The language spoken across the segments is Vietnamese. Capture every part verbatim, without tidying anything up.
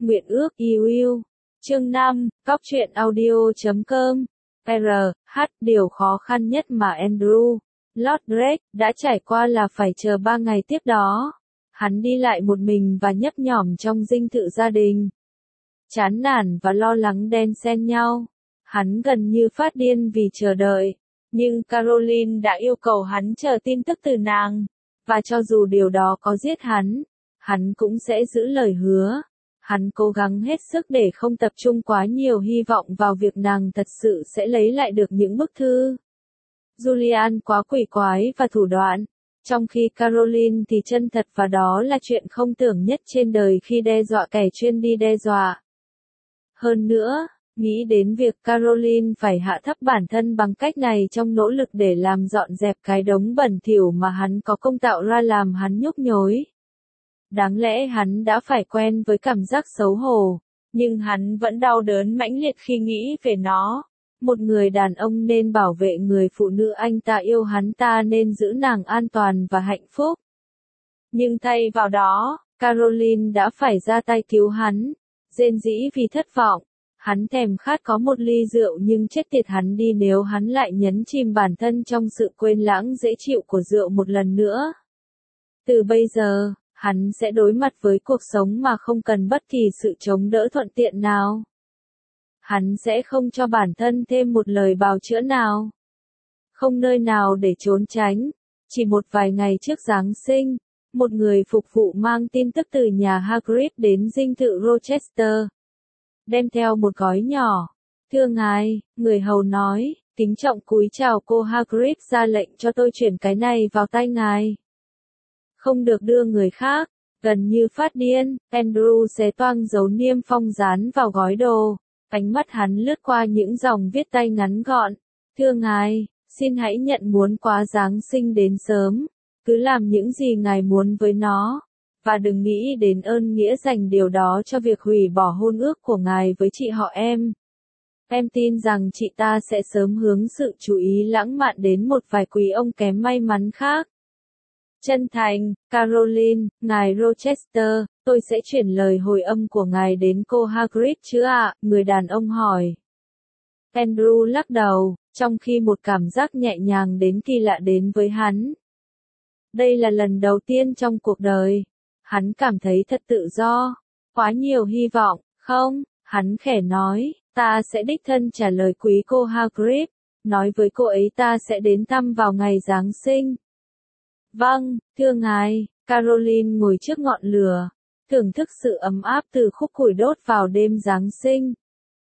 Nguyện ước yêu yêu. Chương năm, Cóc truyện audio chấm com. R. H. Điều khó khăn nhất mà Andrew Lloyd Webber đã trải qua là phải chờ ba ngày tiếp đó. Hắn đi lại một mình và nhấp nhổm trong dinh thự gia đình. Chán nản và lo lắng đan xen nhau. Hắn gần như phát điên vì chờ đợi. Nhưng Caroline đã yêu cầu hắn chờ tin tức từ nàng. Và cho dù điều đó có giết hắn, hắn cũng sẽ giữ lời hứa. Hắn cố gắng hết sức để không tập trung quá nhiều hy vọng vào việc nàng thật sự sẽ lấy lại được những bức thư. Julian quá quỷ quái và thủ đoạn, trong khi Caroline thì chân thật và đó là chuyện không tưởng nhất trên đời khi đe dọa kẻ chuyên đi đe dọa. Hơn nữa, nghĩ đến việc Caroline phải hạ thấp bản thân bằng cách này trong nỗ lực để làm dọn dẹp cái đống bẩn thỉu mà hắn có công tạo ra làm hắn nhức nhối. Đáng lẽ hắn đã phải quen với cảm giác xấu hổ, nhưng hắn vẫn đau đớn mãnh liệt khi nghĩ về nó. Một người đàn ông nên bảo vệ người phụ nữ anh ta yêu, hắn ta nên giữ nàng an toàn và hạnh phúc. Nhưng thay vào đó, Caroline đã phải ra tay cứu hắn, rên rỉ vì thất vọng. Hắn thèm khát có một ly rượu nhưng chết tiệt hắn đi nếu hắn lại nhấn chìm bản thân trong sự quên lãng dễ chịu của rượu một lần nữa. Từ bây giờ, hắn sẽ đối mặt với cuộc sống mà không cần bất kỳ sự chống đỡ thuận tiện nào. Hắn sẽ không cho bản thân thêm một lời bào chữa nào. Không nơi nào để trốn tránh. Chỉ một vài ngày trước Giáng sinh, một người phục vụ mang tin tức từ nhà Hagrid đến dinh thự Rochester. Đem theo một gói nhỏ. Thưa ngài, người hầu nói, kính trọng cúi chào cô Hagrid ra lệnh cho tôi chuyển cái này vào tay ngài. Không được đưa người khác. Gần như phát điên, Andrew xé toang dấu niêm phong dán vào gói đồ. Ánh mắt hắn lướt qua những dòng viết tay ngắn gọn. Thưa ngài, xin hãy nhận muốn quà Giáng sinh đến sớm. Cứ làm những gì ngài muốn với nó. Và đừng nghĩ đến ơn nghĩa dành điều đó cho việc hủy bỏ hôn ước của ngài với chị họ em. Em tin rằng chị ta sẽ sớm hướng sự chú ý lãng mạn đến một vài quý ông kém may mắn khác. Chân thành, Caroline, ngài Rochester, tôi sẽ chuyển lời hồi âm của ngài đến cô Hagrid chứ ạ? Người đàn ông hỏi. Andrew lắc đầu, trong khi một cảm giác nhẹ nhàng đến kỳ lạ đến với hắn. Đây là lần đầu tiên trong cuộc đời. Hắn cảm thấy thật tự do. Quá nhiều hy vọng, không? Hắn khẽ nói, ta sẽ đích thân trả lời quý cô Hagrid. Nói với cô ấy ta sẽ đến thăm vào ngày Giáng sinh. Vâng, thưa ngài. Caroline ngồi trước ngọn lửa, thưởng thức sự ấm áp từ khúc củi đốt vào đêm Giáng sinh.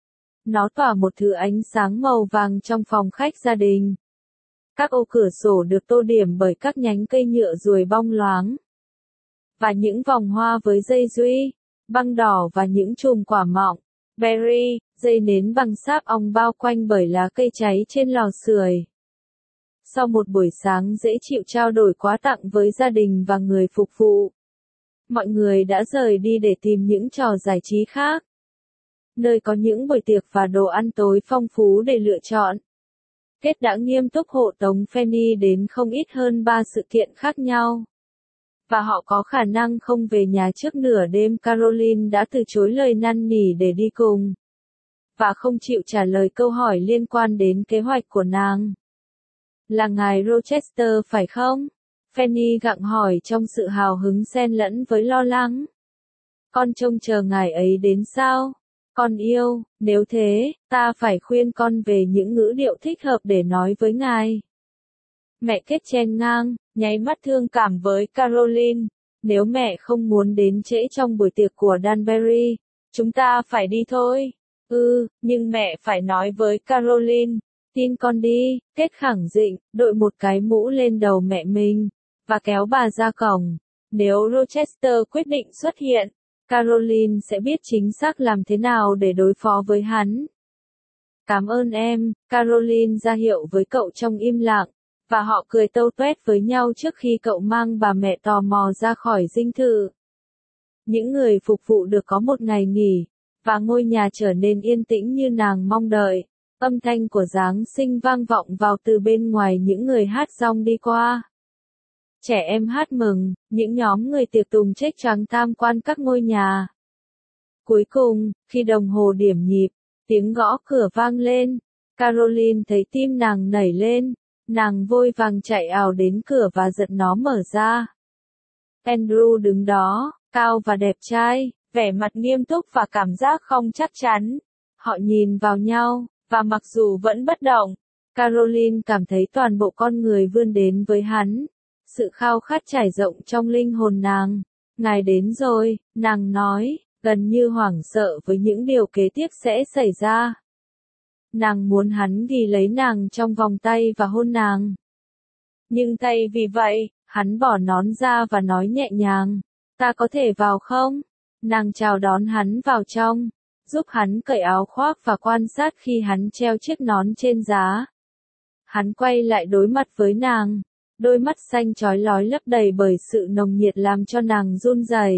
Nó tỏa một thứ ánh sáng màu vàng trong phòng khách gia đình. Các ô cửa sổ được tô điểm bởi các nhánh cây nhựa ruồi bong loáng. Và những vòng hoa với dây duy, băng đỏ và những chùm quả mọng, berry, dây nến bằng sáp ong bao quanh bởi lá cây cháy trên lò sưởi. Sau một buổi sáng dễ chịu trao đổi quà tặng với gia đình và người phục vụ, mọi người đã rời đi để tìm những trò giải trí khác. Nơi có những buổi tiệc và đồ ăn tối phong phú để lựa chọn. Kết đã nghiêm túc hộ tống Fanny đến không ít hơn ba sự kiện khác nhau. Và họ có khả năng không về nhà trước nửa đêm. Caroline đã từ chối lời năn nỉ để đi cùng. Và không chịu trả lời câu hỏi liên quan đến kế hoạch của nàng. Là ngài Rochester phải không? Fanny gặng hỏi trong sự hào hứng xen lẫn với lo lắng. Con trông chờ ngài ấy đến sao? Con yêu, nếu thế, ta phải khuyên con về những ngữ điệu thích hợp để nói với ngài. Mẹ Kết chen ngang, nháy mắt thương cảm với Caroline. Nếu mẹ không muốn đến trễ trong buổi tiệc của Danbury, chúng ta phải đi thôi. Ừ, nhưng mẹ phải nói với Caroline. Tin con đi, Kết khẳng định, đội một cái mũ lên đầu mẹ mình, và kéo bà ra cổng. Nếu Rochester quyết định xuất hiện, Caroline sẽ biết chính xác làm thế nào để đối phó với hắn. Cảm ơn em, Caroline ra hiệu với cậu trong im lặng, và họ cười tâu tuét với nhau trước khi cậu mang bà mẹ tò mò ra khỏi dinh thự. Những người phục vụ được có một ngày nghỉ, và ngôi nhà trở nên yên tĩnh như nàng mong đợi. Âm thanh của Giáng sinh vang vọng vào từ bên ngoài những người hát rong đi qua. Trẻ em hát mừng, những nhóm người tiệc tùng trếch choáng tham quan các ngôi nhà. Cuối cùng, khi đồng hồ điểm nhịp, tiếng gõ cửa vang lên. Caroline thấy tim nàng nảy lên, nàng vội vàng chạy ào đến cửa và giật nó mở ra. Andrew đứng đó, cao và đẹp trai, vẻ mặt nghiêm túc và cảm giác không chắc chắn. Họ nhìn vào nhau, và mặc dù vẫn bất động, Caroline cảm thấy toàn bộ con người vươn đến với hắn. Sự khao khát trải rộng trong linh hồn nàng. Ngài đến rồi, nàng nói, gần như hoảng sợ với những điều kế tiếp sẽ xảy ra. Nàng muốn hắn ghi lấy nàng trong vòng tay và hôn nàng. Nhưng thay vì vậy, hắn bỏ nón ra và nói nhẹ nhàng, ta có thể vào không? Nàng chào đón hắn vào trong, giúp hắn cởi áo khoác và quan sát khi hắn treo chiếc nón trên giá. Hắn quay lại đối mặt với nàng, đôi mắt xanh chói lói lấp đầy bởi sự nồng nhiệt làm cho nàng run rẩy.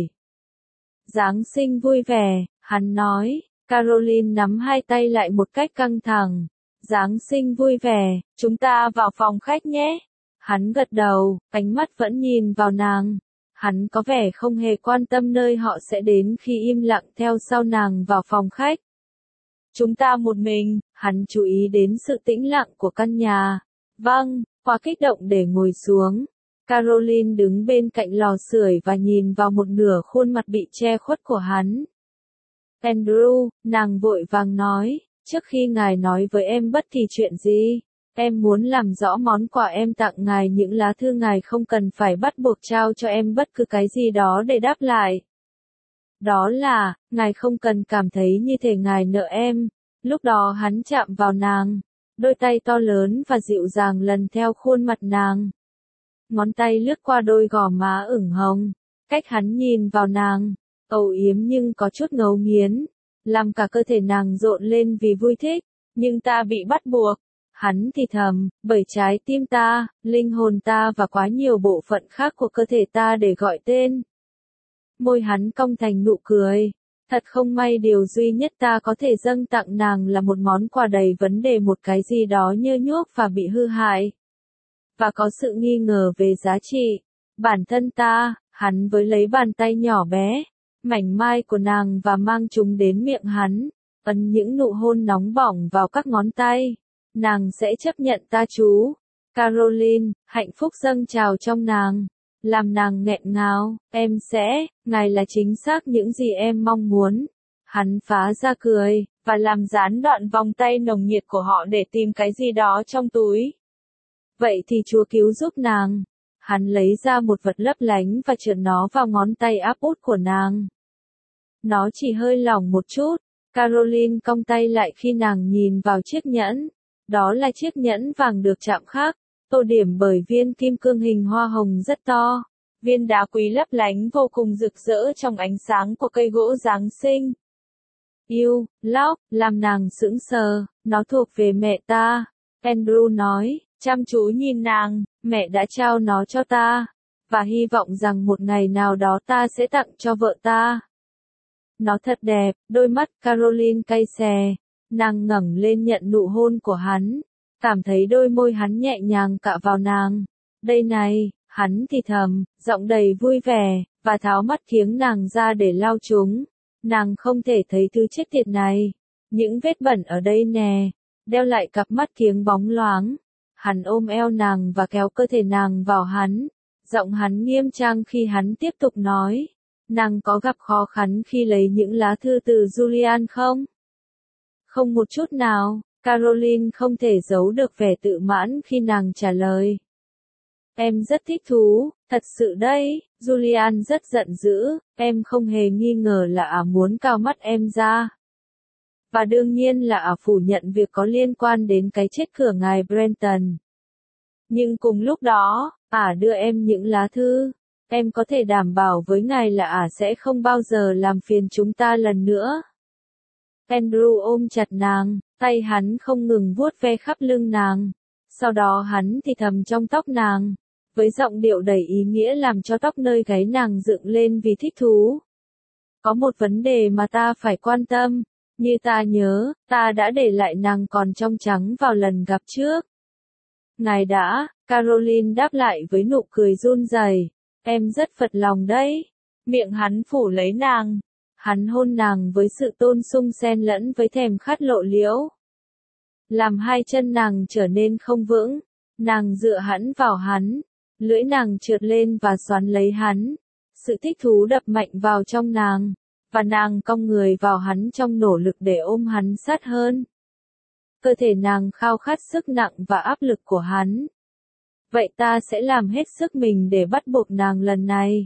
Giáng sinh vui vẻ, hắn nói. Caroline nắm hai tay lại một cách căng thẳng. Giáng sinh vui vẻ, chúng ta vào phòng khách nhé. Hắn gật đầu, ánh mắt vẫn nhìn vào nàng. Hắn có vẻ không hề quan tâm nơi họ sẽ đến khi im lặng theo sau nàng vào phòng khách. Chúng ta một mình, hắn chú ý đến sự tĩnh lặng của căn nhà. Vâng, quá kích động để ngồi xuống. Caroline đứng bên cạnh lò sưởi và nhìn vào một nửa khuôn mặt bị che khuất của hắn. Andrew, nàng vội vàng nói, trước khi ngài nói với em bất kỳ chuyện gì, em muốn làm rõ món quà em tặng ngài, những lá thư ngài không cần phải bắt buộc trao cho em bất cứ cái gì đó để đáp lại. Đó là, ngài không cần cảm thấy như thể ngài nợ em. Lúc đó hắn chạm vào nàng, đôi tay to lớn và dịu dàng lần theo khuôn mặt nàng. Ngón tay lướt qua đôi gò má ửng hồng, cách hắn nhìn vào nàng. Âu yếm nhưng có chút ngấu nghiến, làm cả cơ thể nàng rộn lên vì vui thích, nhưng ta bị bắt buộc. Hắn thì thầm, bởi trái tim ta, linh hồn ta và quá nhiều bộ phận khác của cơ thể ta để gọi tên. Môi hắn cong thành nụ cười. Thật không may điều duy nhất ta có thể dâng tặng nàng là một món quà đầy vấn đề, một cái gì đó nhơ nhuốc và bị hư hại. Và có sự nghi ngờ về giá trị. Bản thân ta, hắn với lấy bàn tay nhỏ bé, mảnh mai của nàng và mang chúng đến miệng hắn, ấn những nụ hôn nóng bỏng vào các ngón tay. Nàng sẽ chấp nhận ta chú. Caroline, hạnh phúc dâng trào trong nàng, làm nàng nghẹn ngào, em sẽ, ngài là chính xác những gì em mong muốn. Hắn phá ra cười, và làm gián đoạn vòng tay nồng nhiệt của họ để tìm cái gì đó trong túi. Vậy thì Chúa cứu giúp nàng. Hắn lấy ra một vật lấp lánh và trượt nó vào ngón tay áp út của nàng. Nó chỉ hơi lỏng một chút. Caroline cong tay lại khi nàng nhìn vào chiếc nhẫn. Đó là chiếc nhẫn vàng được chạm khắc, tô điểm bởi viên kim cương hình hoa hồng rất to. Viên đá quý lấp lánh vô cùng rực rỡ trong ánh sáng của cây gỗ Giáng sinh. Yêu, Locke, làm nàng sững sờ, nó thuộc về mẹ ta. Andrew nói, chăm chú nhìn nàng, mẹ đã trao nó cho ta, và hy vọng rằng một ngày nào đó ta sẽ tặng cho vợ ta. Nó thật đẹp, đôi mắt Caroline cay xè, nàng ngẩng lên nhận nụ hôn của hắn, cảm thấy đôi môi hắn nhẹ nhàng cạ vào nàng. Đây này, hắn thì thầm, giọng đầy vui vẻ, và tháo mắt kiếng nàng ra để lau chúng. Nàng không thể thấy thứ chết tiệt này. Những vết bẩn ở đây nè. Đeo lại cặp mắt kiếng bóng loáng. Hắn ôm eo nàng và kéo cơ thể nàng vào hắn. Giọng hắn nghiêm trang khi hắn tiếp tục nói. Nàng có gặp khó khăn khi lấy những lá thư từ Julian không? Không một chút nào. Caroline không thể giấu được vẻ tự mãn khi nàng trả lời. Em rất thích thú, thật sự đấy. Julian rất giận dữ, em không hề nghi ngờ là ả muốn cào mắt em ra. Và đương nhiên là ả phủ nhận việc có liên quan đến cái chết của ngài Brenton. Nhưng cùng lúc đó, ả đưa em những lá thư. Em có thể đảm bảo với ngài là ả sẽ không bao giờ làm phiền chúng ta lần nữa. Andrew ôm chặt nàng, tay hắn không ngừng vuốt ve khắp lưng nàng. Sau đó hắn thì thầm trong tóc nàng, với giọng điệu đầy ý nghĩa làm cho tóc nơi gáy nàng dựng lên vì thích thú. Có một vấn đề mà ta phải quan tâm, như ta nhớ, ta đã để lại nàng còn trong trắng vào lần gặp trước. Ngài đã, Caroline đáp lại với nụ cười run rẩy, em rất phật lòng đấy. Miệng hắn phủ lấy nàng. Hắn hôn nàng với sự tôn sung xen lẫn với thèm khát lộ liễu. Làm hai chân nàng trở nên không vững, nàng dựa hẳn vào hắn, lưỡi nàng trượt lên và xoắn lấy hắn. Sự thích thú đập mạnh vào trong nàng, và nàng cong người vào hắn trong nỗ lực để ôm hắn sát hơn. Cơ thể nàng khao khát sức nặng và áp lực của hắn. Vậy ta sẽ làm hết sức mình để bắt buộc nàng lần này.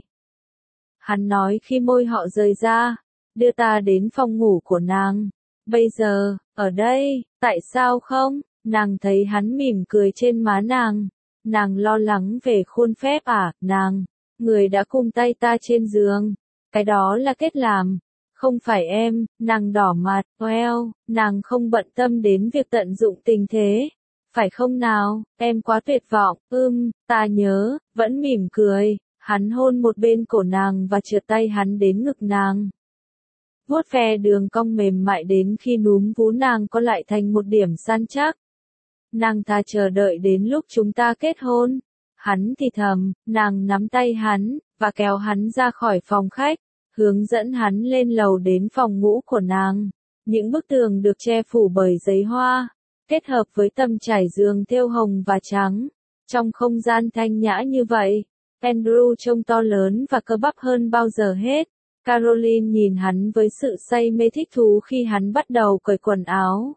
Hắn nói khi môi họ rời ra, đưa ta đến phòng ngủ của nàng. Bây giờ, ở đây, tại sao không? Nàng thấy hắn mỉm cười trên má nàng. Nàng lo lắng về khuôn phép à, nàng. Người đã cùng tay ta trên giường. Cái đó là kết làm. Không phải em, nàng đỏ mặt, well, nàng không bận tâm đến việc tận dụng tình thế. Phải không nào, em quá tuyệt vọng, ưm, ta nhớ, vẫn mỉm cười. Hắn hôn một bên cổ nàng và trượt tay hắn đến ngực nàng. Vuốt ve đường cong mềm mại đến khi núm vú nàng có lại thành một điểm săn chắc. Nàng ta chờ đợi đến lúc chúng ta kết hôn. Hắn thì thầm, nàng nắm tay hắn, và kéo hắn ra khỏi phòng khách, hướng dẫn hắn lên lầu đến phòng ngủ của nàng. Những bức tường được che phủ bởi giấy hoa, kết hợp với tầm trải giường thêu hồng và trắng. Trong không gian thanh nhã như vậy, Andrew trông to lớn và cơ bắp hơn bao giờ hết. Caroline nhìn hắn với sự say mê thích thú khi hắn bắt đầu cởi quần áo.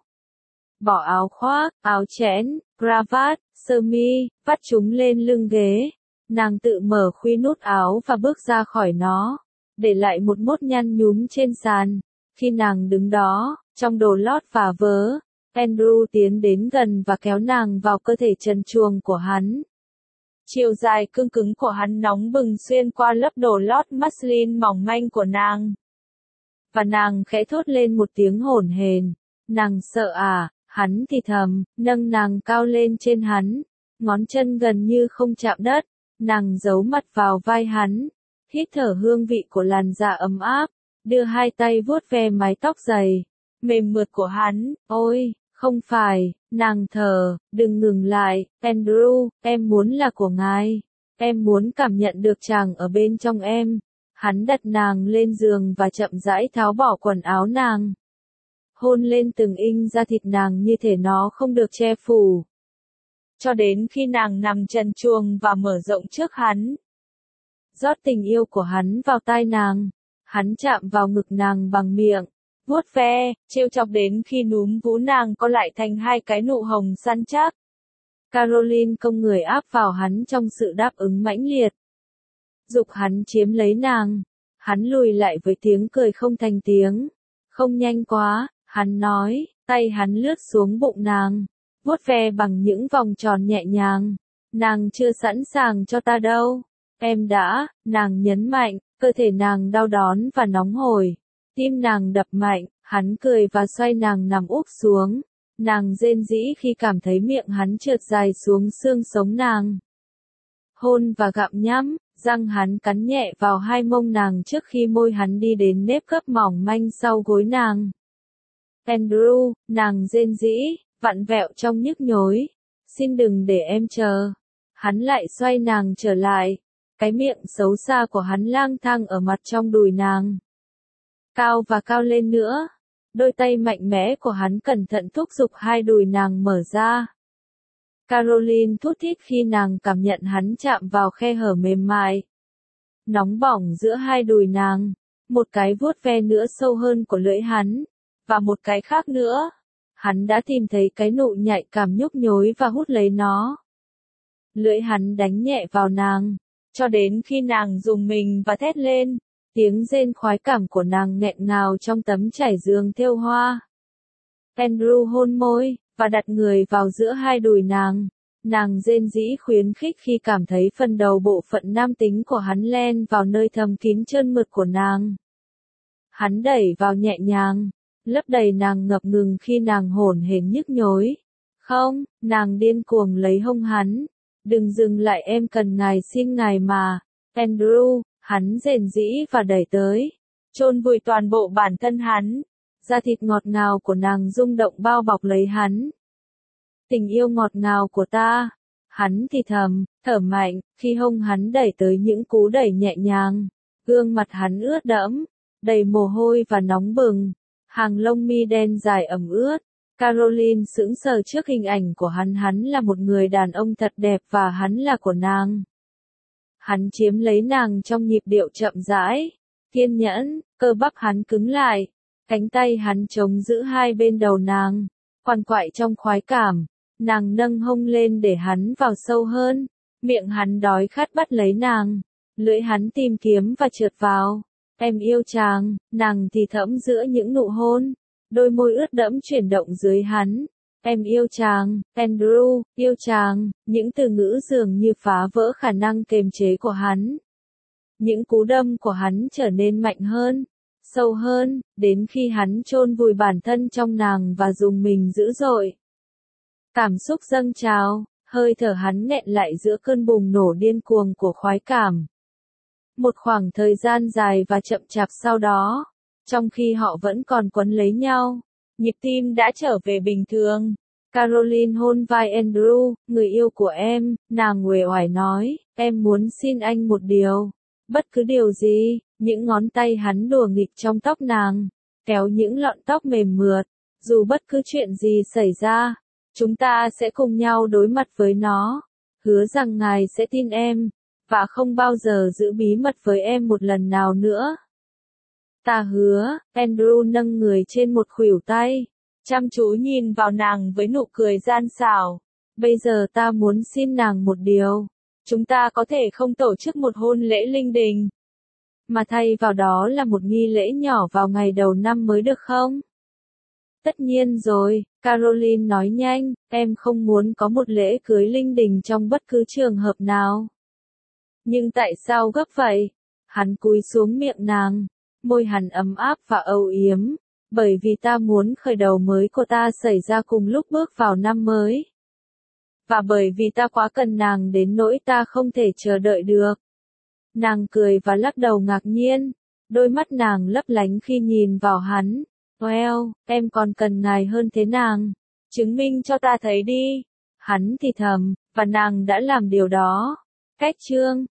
Bỏ áo khoác, áo chẽn, cravat, sơ mi, vắt chúng lên lưng ghế. Nàng tự mở khuy nút áo và bước ra khỏi nó, để lại một mốt nhăn nhúm trên sàn. Khi nàng đứng đó, trong đồ lót và vớ, Andrew tiến đến gần và kéo nàng vào cơ thể trần truồng của hắn. Chiều dài cương cứng của hắn nóng bừng xuyên qua lớp đồ lót muslin mỏng manh của nàng. Và nàng khẽ thốt lên một tiếng hổn hển. Nàng sợ à, hắn thì thầm, nâng nàng cao lên trên hắn. Ngón chân gần như không chạm đất. Nàng giấu mặt vào vai hắn. Hít thở hương vị của làn da ấm áp. Đưa hai tay vuốt ve mái tóc dày, mềm mượt của hắn. Ôi, không phải, nàng thở, đừng ngừng lại, Andrew, em muốn là của ngài. Em muốn cảm nhận được chàng ở bên trong em. Hắn đặt nàng lên giường và chậm rãi tháo bỏ quần áo nàng. Hôn lên từng inch da thịt nàng như thể nó không được che phủ. Cho đến khi nàng nằm trần truồng và mở rộng trước hắn. Rót tình yêu của hắn vào tai nàng. Hắn chạm vào ngực nàng bằng miệng. Vuốt ve, trêu chọc đến khi núm vú nàng có lại thành hai cái nụ hồng săn chắc. Caroline cong người áp vào hắn trong sự đáp ứng mãnh liệt. Dục hắn chiếm lấy nàng. Hắn lùi lại với tiếng cười không thành tiếng. Không nhanh quá, hắn nói, tay hắn lướt xuống bụng nàng. Vuốt ve bằng những vòng tròn nhẹ nhàng. Nàng chưa sẵn sàng cho ta đâu. Em đã, nàng nhấn mạnh, cơ thể nàng đau đớn và nóng hổi. Tim nàng đập mạnh, hắn cười và xoay nàng nằm úp xuống. Nàng rên rỉ khi cảm thấy miệng hắn trượt dài xuống xương sống nàng. Hôn và gặm nhắm, răng hắn cắn nhẹ vào hai mông nàng trước khi môi hắn đi đến nếp gấp mỏng manh sau gối nàng. Andrew, nàng rên rỉ, vặn vẹo trong nhức nhối. Xin đừng để em chờ. Hắn lại xoay nàng trở lại. Cái miệng xấu xa của hắn lang thang ở mặt trong đùi nàng. Cao và cao lên nữa. Đôi tay mạnh mẽ của hắn cẩn thận thúc giục hai đùi nàng mở ra. Caroline thút thít khi nàng cảm nhận hắn chạm vào khe hở mềm mại. Nóng bỏng giữa hai đùi nàng. Một cái vuốt ve nữa sâu hơn của lưỡi hắn. Và một cái khác nữa. Hắn đã tìm thấy cái nụ nhạy cảm nhức nhối và hút lấy nó. Lưỡi hắn đánh nhẹ vào nàng. Cho đến khi nàng rùng mình và thét lên. Tiếng rên khoái cảm của nàng nghẹn ngào trong tấm trải giường thêu hoa. Andrew hôn môi, và đặt người vào giữa hai đùi nàng. Nàng rên rỉ khuyến khích khi cảm thấy phần đầu bộ phận nam tính của hắn len vào nơi thầm kín trơn mượt của nàng. Hắn đẩy vào nhẹ nhàng, lấp đầy nàng ngập ngừng khi nàng hổn hển nhức nhối. Không, nàng điên cuồng lấy hông hắn. Đừng dừng lại, em cần ngài, xin ngài mà. Andrew, hắn rền rĩ và đẩy tới. Chôn vùi toàn bộ bản thân hắn. Da thịt ngọt ngào của nàng rung động bao bọc lấy hắn. Tình yêu ngọt ngào của ta. Hắn thì thầm, thở mạnh, khi hông hắn đẩy tới những cú đẩy nhẹ nhàng. Gương mặt hắn ướt đẫm. đầy mồ hôi và nóng bừng, hàng lông mi đen dài ẩm ướt. Caroline sững sờ trước hình ảnh của hắn, hắn là một người đàn ông thật đẹp và hắn là của nàng. Hắn chiếm lấy nàng trong nhịp điệu chậm rãi, kiên nhẫn, cơ bắp hắn cứng lại, cánh tay hắn chống giữ hai bên đầu nàng, quằn quại trong khoái cảm, nàng nâng hông lên để hắn vào sâu hơn, miệng hắn đói khát bắt lấy nàng, lưỡi hắn tìm kiếm và trượt vào. Em yêu chàng, nàng thì thẫm giữa những nụ hôn, đôi môi ướt đẫm chuyển động dưới hắn. Em yêu chàng, Andrew, yêu chàng, những từ ngữ dường như phá vỡ khả năng kềm chế của hắn. Những cú đâm của hắn trở nên mạnh hơn, sâu hơn, đến khi hắn chôn vùi bản thân trong nàng và dùng mình dữ dội. Cảm xúc dâng trào, hơi thở hắn nghẹn lại giữa cơn bùng nổ điên cuồng của khoái cảm. Một khoảng thời gian dài và chậm chạp sau đó, trong khi họ vẫn còn quấn lấy nhau, nhịp tim đã trở về bình thường. Caroline hôn vai Andrew, người yêu của em, nàng uể oải nói, em muốn xin anh một điều. Bất cứ điều gì, những ngón tay hắn đùa nghịch trong tóc nàng, kéo những lọn tóc mềm mượt, dù bất cứ chuyện gì xảy ra, chúng ta sẽ cùng nhau đối mặt với nó. Hứa rằng ngài sẽ tin em, và không bao giờ giữ bí mật với em một lần nào nữa. Ta hứa, Andrew nâng người trên một khuỷu tay, chăm chú nhìn vào nàng với nụ cười gian xảo. Bây giờ ta muốn xin nàng một điều. Chúng ta có thể không tổ chức một hôn lễ linh đình, mà thay vào đó là một nghi lễ nhỏ vào ngày đầu năm mới được không? Tất nhiên rồi, Caroline nói nhanh, em không muốn có một lễ cưới linh đình trong bất cứ trường hợp nào. Nhưng tại sao gấp vậy? Hắn cúi xuống miệng nàng, môi hắn ấm áp và âu yếm, bởi vì ta muốn khởi đầu mới của ta xảy ra cùng lúc bước vào năm mới. Và bởi vì ta quá cần nàng đến nỗi ta không thể chờ đợi được. Nàng cười và lắc đầu ngạc nhiên, đôi mắt nàng lấp lánh khi nhìn vào hắn. Well, em còn cần ngài hơn thế nàng. Chứng minh cho ta thấy đi. Hắn thì thầm, và nàng đã làm điều đó. Cách chương